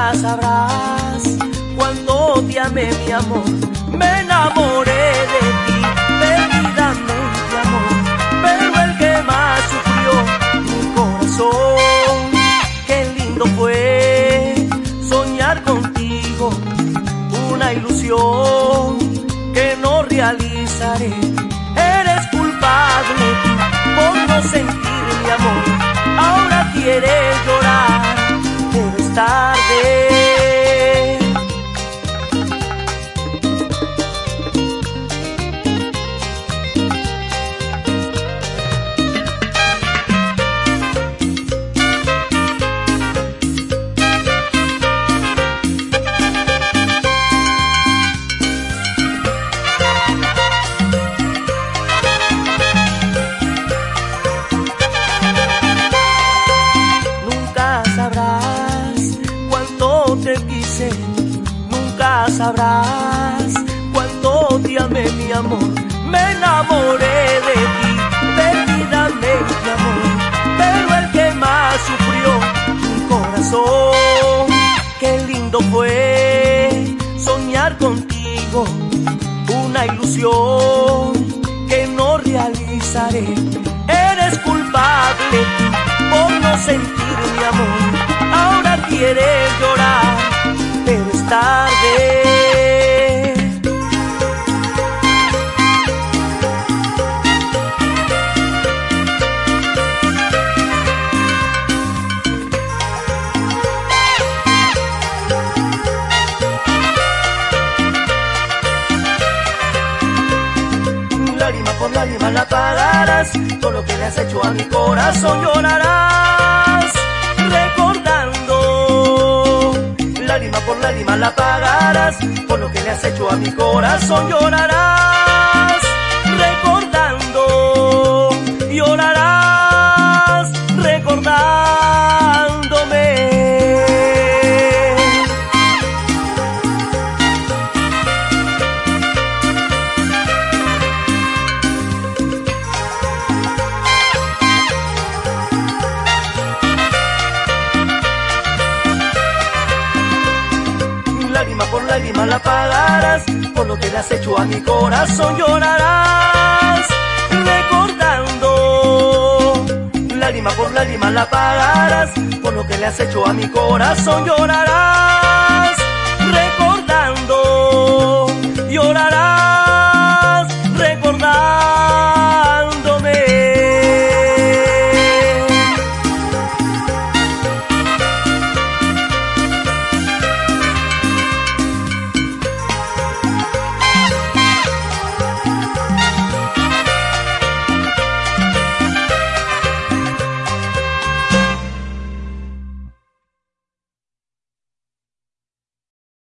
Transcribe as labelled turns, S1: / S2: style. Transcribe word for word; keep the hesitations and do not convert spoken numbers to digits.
S1: Nunca sabrás cuánto te amé, mi amor. Me enamoré de ti, perdidamente, amor. Pero el que más sufrió, mi corazón. Qué lindo fue soñar contigo, una ilusión que no realizaré. Eres culpable por no sentir mi amor. Ahora quieres llorar, pero es tarde. Te quise, nunca sabrás cuánto te amé, mi amor. Me enamoré de ti, perdidamente, amor. Pero el que más sufrió, mi corazón. Qué lindo fue soñar contigo, una ilusión que no realizaré. Eres culpable por no sentir mi amor. Ahora quieres llorar, pero es tarde. Lágrima por lágrima la pagarás, todo lo que le has hecho a mi corazón llorarás, recordando. Lágrima por lágrima la pagarás, por lo que le has hecho a mi corazón llorarás, recordando. Llorarás, recordándome. Lágrima por lágrima la pagarás, por lo que le has hecho a mi corazón llorarás, recordando. Lágrima por lágrima la pagarás, por lo que le has hecho a mi corazón llorarás, recordando. Llorarás.